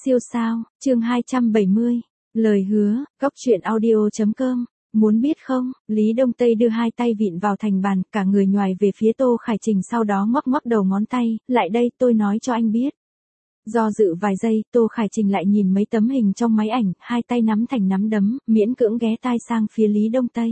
Siêu sao, chương 270. Lời hứa, góc truyện audio.com. Muốn biết không, Lý Đông Tây đưa hai tay vịn vào thành bàn, cả người nhoài về phía Tô Khải Trình, sau đó ngoắc ngoắc đầu ngón tay, lại đây tôi nói cho anh biết. Do dự vài giây, Tô Khải Trình lại nhìn mấy tấm hình trong máy ảnh, hai tay nắm thành nắm đấm, miễn cưỡng ghé tai sang phía Lý Đông Tây.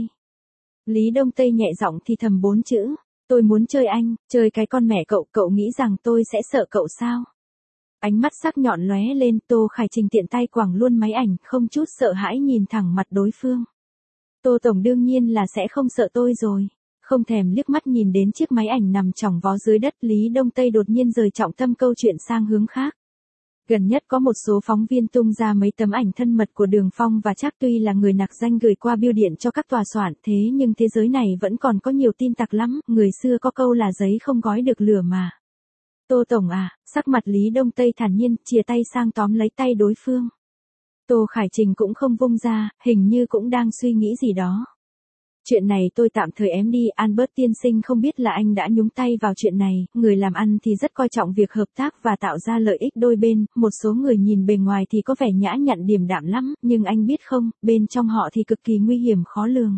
Lý Đông Tây nhẹ giọng thì thầm 4 chữ, tôi muốn chơi anh, chơi cái con mẹ cậu nghĩ rằng tôi sẽ sợ cậu sao? Ánh mắt sắc nhọn lóe lên, Tô Khải Trình tiện tay quẳng luôn máy ảnh, không chút sợ hãi nhìn thẳng mặt đối phương. Tô Tổng đương nhiên là sẽ không sợ tôi rồi. Không thèm liếc mắt nhìn đến chiếc máy ảnh nằm chỏng vó dưới đất, Lý Đông Tây đột nhiên rời trọng tâm câu chuyện sang hướng khác. Gần nhất có một số phóng viên tung ra mấy tấm ảnh thân mật của Đường Phong và Trác, tuy là người nặc danh gửi qua bưu điện cho các tòa soạn, thế nhưng thế giới này vẫn còn có nhiều tin tặc lắm, người xưa có câu là giấy không gói được lửa mà. Tô Tổng à, sắc mặt Lý Đông Tây thản nhiên, chìa tay sang tóm lấy tay đối phương. Tô Khải Trình cũng không vung ra, hình như cũng đang suy nghĩ gì đó. Chuyện này tôi tạm thời ém đi, Albert tiên sinh không biết là anh đã nhúng tay vào chuyện này, người làm ăn thì rất coi trọng việc hợp tác và tạo ra lợi ích đôi bên, một số người nhìn bề ngoài thì có vẻ nhã nhặn điềm đạm lắm, nhưng anh biết không, bên trong họ thì cực kỳ nguy hiểm khó lường.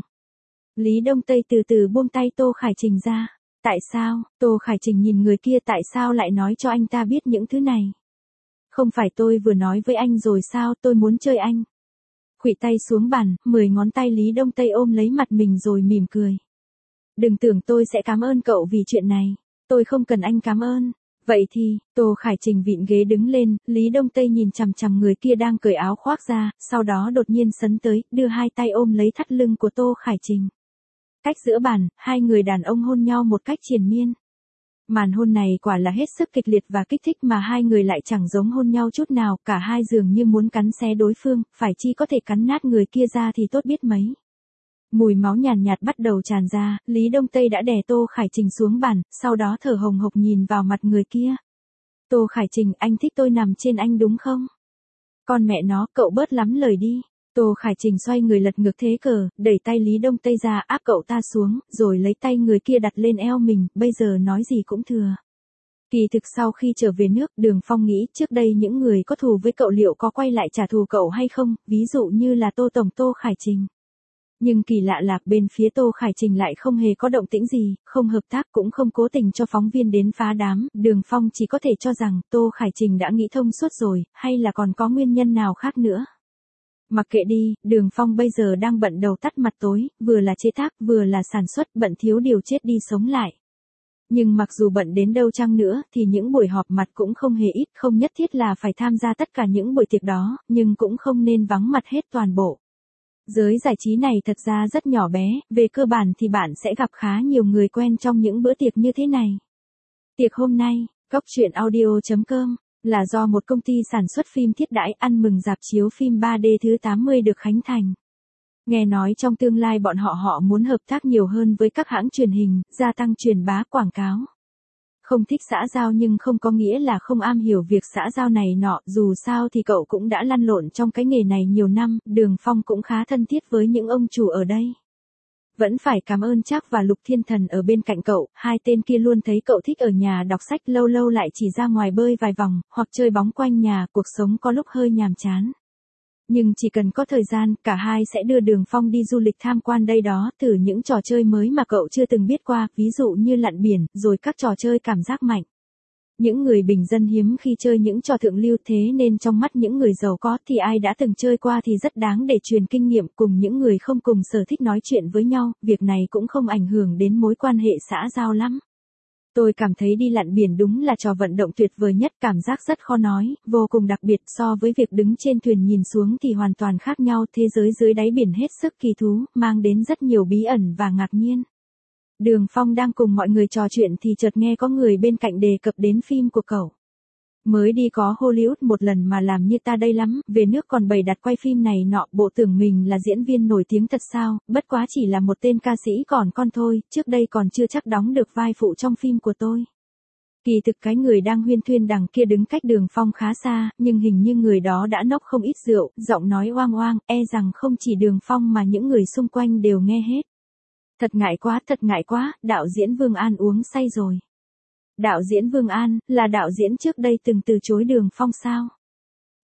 Lý Đông Tây từ từ buông tay Tô Khải Trình ra. Tại sao, Tô Khải Trình nhìn người kia, tại sao lại nói cho anh ta biết những thứ này? Không phải tôi vừa nói với anh rồi sao, tôi muốn chơi anh. Khuỵu tay xuống bàn, 10 ngón tay Lý Đông Tây ôm lấy mặt mình rồi mỉm cười. Đừng tưởng tôi sẽ cảm ơn cậu vì chuyện này. Tôi không cần anh cảm ơn. Vậy thì, Tô Khải Trình vịn ghế đứng lên, Lý Đông Tây nhìn chằm chằm người kia đang cởi áo khoác ra, sau đó đột nhiên sấn tới, đưa hai tay ôm lấy thắt lưng của Tô Khải Trình. Cách giữa bàn, hai người đàn ông hôn nhau một cách triền miên. Màn hôn này quả là hết sức kịch liệt và kích thích, mà hai người lại chẳng giống hôn nhau chút nào, cả hai dường như muốn cắn xé đối phương, phải chi có thể cắn nát người kia ra thì tốt biết mấy. Mùi máu nhàn nhạt bắt đầu tràn ra, Lý Đông Tây đã đè Tô Khải Trình xuống bàn, sau đó thở hồng hộc nhìn vào mặt người kia. Tô Khải Trình, anh thích tôi nằm trên anh đúng không? Con mẹ nó, cậu bớt lắm lời đi. Tô Khải Trình xoay người lật ngược thế cờ, đẩy tay Lý Đông Tây ra, áp cậu ta xuống, rồi lấy tay người kia đặt lên eo mình, bây giờ nói gì cũng thừa. Kỳ thực sau khi trở về nước, Đường Phong nghĩ trước đây những người có thù với cậu liệu có quay lại trả thù cậu hay không, ví dụ như là Tô Tổng Tô Khải Trình. Nhưng kỳ lạ là bên phía Tô Khải Trình lại không hề có động tĩnh gì, không hợp tác cũng không cố tình cho phóng viên đến phá đám, Đường Phong chỉ có thể cho rằng Tô Khải Trình đã nghĩ thông suốt rồi, hay là còn có nguyên nhân nào khác nữa. Mặc kệ đi, Đường Phong bây giờ đang bận đầu tắt mặt tối, vừa là chế tác, vừa là sản xuất, bận thiếu điều chết đi sống lại. Nhưng mặc dù bận đến đâu chăng nữa, thì những buổi họp mặt cũng không hề ít, không nhất thiết là phải tham gia tất cả những buổi tiệc đó, nhưng cũng không nên vắng mặt hết toàn bộ. Giới giải trí này thật ra rất nhỏ bé, về cơ bản thì bạn sẽ gặp khá nhiều người quen trong những bữa tiệc như thế này. Tiệc hôm nay, góc truyện audio.com. Là do một công ty sản xuất phim thiết đãi ăn mừng rạp chiếu phim 3D thứ 80 được khánh thành. Nghe nói trong tương lai bọn họ muốn hợp tác nhiều hơn với các hãng truyền hình, gia tăng truyền bá quảng cáo. Không thích xã giao nhưng không có nghĩa là không am hiểu việc xã giao này nọ, dù sao thì cậu cũng đã lăn lộn trong cái nghề này nhiều năm, Đường Phong cũng khá thân thiết với những ông chủ ở đây. Vẫn phải cảm ơn Trác và Lục Thiên Thần ở bên cạnh cậu, hai tên kia luôn thấy cậu thích ở nhà đọc sách, lâu lâu lại chỉ ra ngoài bơi vài vòng, hoặc chơi bóng quanh nhà, cuộc sống có lúc hơi nhàm chán. Nhưng chỉ cần có thời gian, cả hai sẽ đưa Đường Phong đi du lịch tham quan đây đó, thử những trò chơi mới mà cậu chưa từng biết qua, ví dụ như lặn biển, rồi các trò chơi cảm giác mạnh. Những người bình dân hiếm khi chơi những trò thượng lưu, thế nên trong mắt những người giàu có thì ai đã từng chơi qua thì rất đáng để truyền kinh nghiệm, cùng những người không cùng sở thích nói chuyện với nhau, việc này cũng không ảnh hưởng đến mối quan hệ xã giao lắm. Tôi cảm thấy đi lặn biển đúng là trò vận động tuyệt vời nhất, cảm giác rất khó nói, vô cùng đặc biệt, so với việc đứng trên thuyền nhìn xuống thì hoàn toàn khác nhau, thế giới dưới đáy biển hết sức kỳ thú, mang đến rất nhiều bí ẩn và ngạc nhiên. Đường Phong đang cùng mọi người trò chuyện thì chợt nghe có người bên cạnh đề cập đến phim của cậu. Mới đi có Hollywood một lần mà làm như ta đây lắm, về nước còn bày đặt quay phim này nọ, bộ tưởng mình là diễn viên nổi tiếng thật sao, bất quá chỉ là một tên ca sĩ còn con thôi, trước đây còn chưa chắc đóng được vai phụ trong phim của tôi. Kỳ thực cái người đang huyên thuyên đằng kia đứng cách Đường Phong khá xa, nhưng hình như người đó đã nốc không ít rượu, giọng nói oang oang, e rằng không chỉ Đường Phong mà những người xung quanh đều nghe hết. Thật ngại quá, đạo diễn Vương An uống say rồi. Đạo diễn Vương An, là đạo diễn trước đây từng từ chối Đường Phong sao?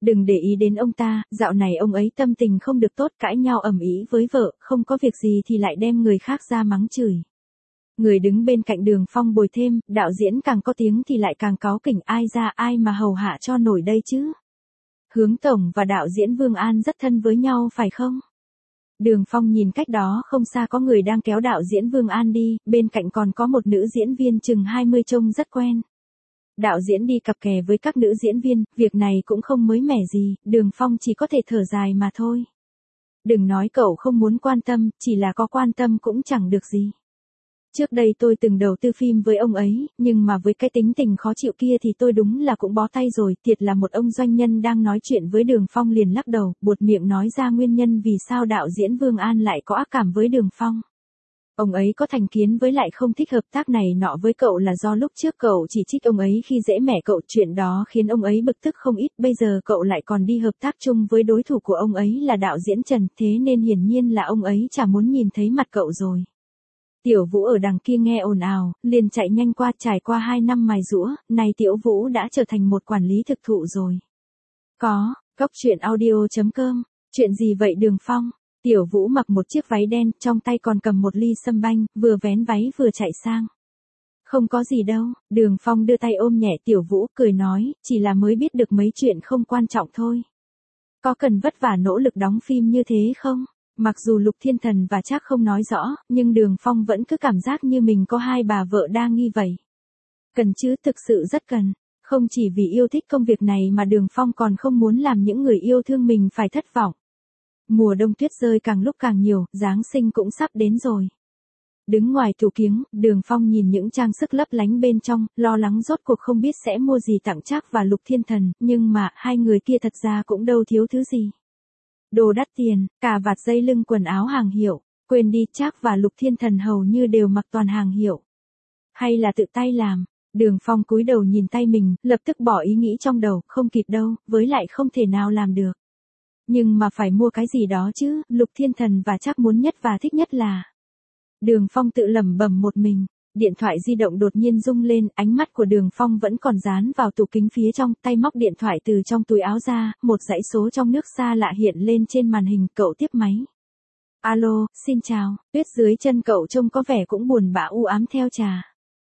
Đừng để ý đến ông ta, dạo này ông ấy tâm tình không được tốt, cãi nhau ầm ĩ với vợ, không có việc gì thì lại đem người khác ra mắng chửi. Người đứng bên cạnh Đường Phong bồi thêm, đạo diễn càng có tiếng thì lại càng cáu kỉnh, ai ra ai mà hầu hạ cho nổi đây chứ. Hướng tổng và đạo diễn Vương An rất thân với nhau phải không? Đường Phong nhìn cách đó không xa có người đang kéo đạo diễn Vương An đi, bên cạnh còn có một nữ diễn viên chừng 20 trông rất quen. Đạo diễn đi cặp kè với các nữ diễn viên, việc này cũng không mới mẻ gì, Đường Phong chỉ có thể thở dài mà thôi. Đừng nói cậu không muốn quan tâm, chỉ là có quan tâm cũng chẳng được gì. Trước đây tôi từng đầu tư phim với ông ấy, nhưng mà với cái tính tình khó chịu kia thì tôi đúng là cũng bó tay rồi. Thiệt là một ông doanh nhân đang nói chuyện với Đường Phong liền lắc đầu, buột miệng nói ra nguyên nhân vì sao đạo diễn Vương An lại có ác cảm với Đường Phong. Ông ấy có thành kiến với lại không thích hợp tác này nọ với cậu là do lúc trước cậu chỉ trích ông ấy khi dễ mẻ cậu, chuyện đó khiến ông ấy bực tức không ít, bây giờ cậu lại còn đi hợp tác chung với đối thủ của ông ấy là đạo diễn Trần, thế nên hiển nhiên là ông ấy chả muốn nhìn thấy mặt cậu rồi. Tiểu Vũ ở đằng kia nghe ồn ào, liền chạy nhanh qua, trải qua 2 năm mài giũa, này Tiểu Vũ đã trở thành một quản lý thực thụ rồi. Cóc truyện audio.com, chuyện gì vậy Đường Phong? Tiểu Vũ mặc một chiếc váy đen, trong tay còn cầm một ly sâm banh, vừa vén váy vừa chạy sang. Không có gì đâu, Đường Phong đưa tay ôm nhẹ Tiểu Vũ, cười nói, chỉ là mới biết được mấy chuyện không quan trọng thôi. Có cần vất vả nỗ lực đóng phim như thế không? Mặc dù Lục Thiên Thần và Trác không nói rõ, nhưng Đường Phong vẫn cứ cảm giác như mình có hai bà vợ đa nghi vậy. Cần chứ, thực sự rất cần. Không chỉ vì yêu thích công việc này mà Đường Phong còn không muốn làm những người yêu thương mình phải thất vọng. Mùa đông tuyết rơi càng lúc càng nhiều, Giáng sinh cũng sắp đến rồi. Đứng ngoài tủ kiếng, Đường Phong nhìn những trang sức lấp lánh bên trong, lo lắng rốt cuộc không biết sẽ mua gì tặng Trác và Lục Thiên Thần, nhưng mà hai người kia thật ra cũng đâu thiếu thứ gì. Đồ đắt tiền, cà vạt dây lưng quần áo hàng hiệu, quên đi, Trác và Lục Thiên Thần hầu như đều mặc toàn hàng hiệu. Hay là tự tay làm? Đường Phong cúi đầu nhìn tay mình, lập tức bỏ ý nghĩ trong đầu, không kịp đâu, với lại không thể nào làm được. Nhưng mà phải mua cái gì đó chứ, Lục Thiên Thần và Trác muốn nhất và thích nhất là. Đường Phong tự lẩm bẩm một mình, điện thoại di động đột nhiên rung lên, ánh mắt của Đường Phong vẫn còn dán vào tủ kính phía trong, tay móc điện thoại từ trong túi áo ra, một dãy số trong nước xa lạ hiện lên trên màn hình, cậu tiếp máy. Alo, xin chào, tuyết dưới chân cậu trông có vẻ cũng buồn bã u ám theo trà.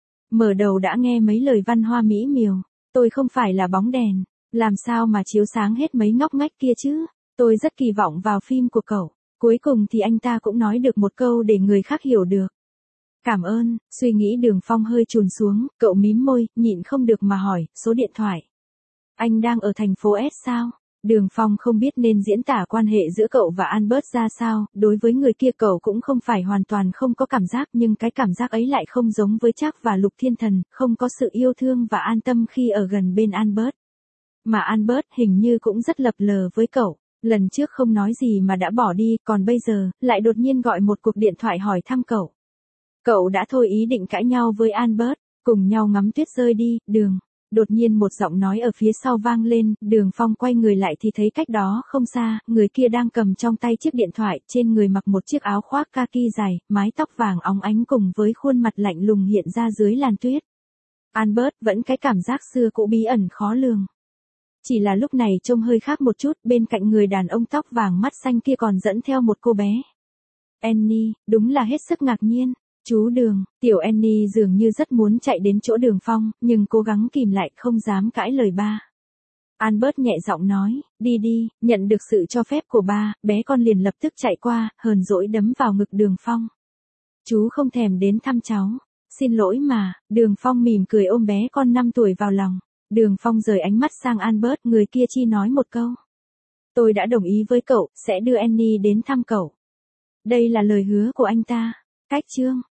Mở đầu đã nghe mấy lời văn hoa mỹ miều, tôi không phải là bóng đèn, làm sao mà chiếu sáng hết mấy ngóc ngách kia chứ, tôi rất kỳ vọng vào phim của cậu. Cuối cùng thì anh ta cũng nói được một câu để người khác hiểu được. Cảm ơn, suy nghĩ Đường Phong hơi chùn xuống, cậu mím môi, nhịn không được mà hỏi, số điện thoại. Anh đang ở thành phố S sao? Đường Phong không biết nên diễn tả quan hệ giữa cậu và Albert ra sao, đối với người kia cậu cũng không phải hoàn toàn không có cảm giác, nhưng cái cảm giác ấy lại không giống với Trác và Lục Thiên Thần, không có sự yêu thương và an tâm khi ở gần bên Albert. Mà Albert hình như cũng rất lập lờ với cậu. Lần trước không nói gì mà đã bỏ đi, còn bây giờ, lại đột nhiên gọi một cuộc điện thoại hỏi thăm cậu. Cậu đã thôi ý định cãi nhau với Albert, cùng nhau ngắm tuyết rơi đi, Đường. Đột nhiên một giọng nói ở phía sau vang lên, Đường Phong quay người lại thì thấy cách đó không xa, người kia đang cầm trong tay chiếc điện thoại, trên người mặc một chiếc áo khoác kaki dài, mái tóc vàng óng ánh cùng với khuôn mặt lạnh lùng hiện ra dưới làn tuyết. Albert vẫn cái cảm giác xưa cũ bí ẩn khó lường. Chỉ là lúc này trông hơi khác một chút, bên cạnh người đàn ông tóc vàng mắt xanh kia còn dẫn theo một cô bé. Annie, đúng là hết sức ngạc nhiên. Chú Đường, tiểu Annie dường như rất muốn chạy đến chỗ Đường Phong, nhưng cố gắng kìm lại không dám cãi lời ba. Albert nhẹ giọng nói, đi đi, nhận được sự cho phép của ba, bé con liền lập tức chạy qua, hờn dỗi đấm vào ngực Đường Phong. Chú không thèm đến thăm cháu. Xin lỗi mà, Đường Phong mỉm cười ôm bé con 5 tuổi vào lòng. Đường Phong rời ánh mắt sang Albert, người kia chỉ nói một câu. Tôi đã đồng ý với cậu, sẽ đưa Annie đến thăm cậu. Đây là lời hứa của anh ta. Cách chương.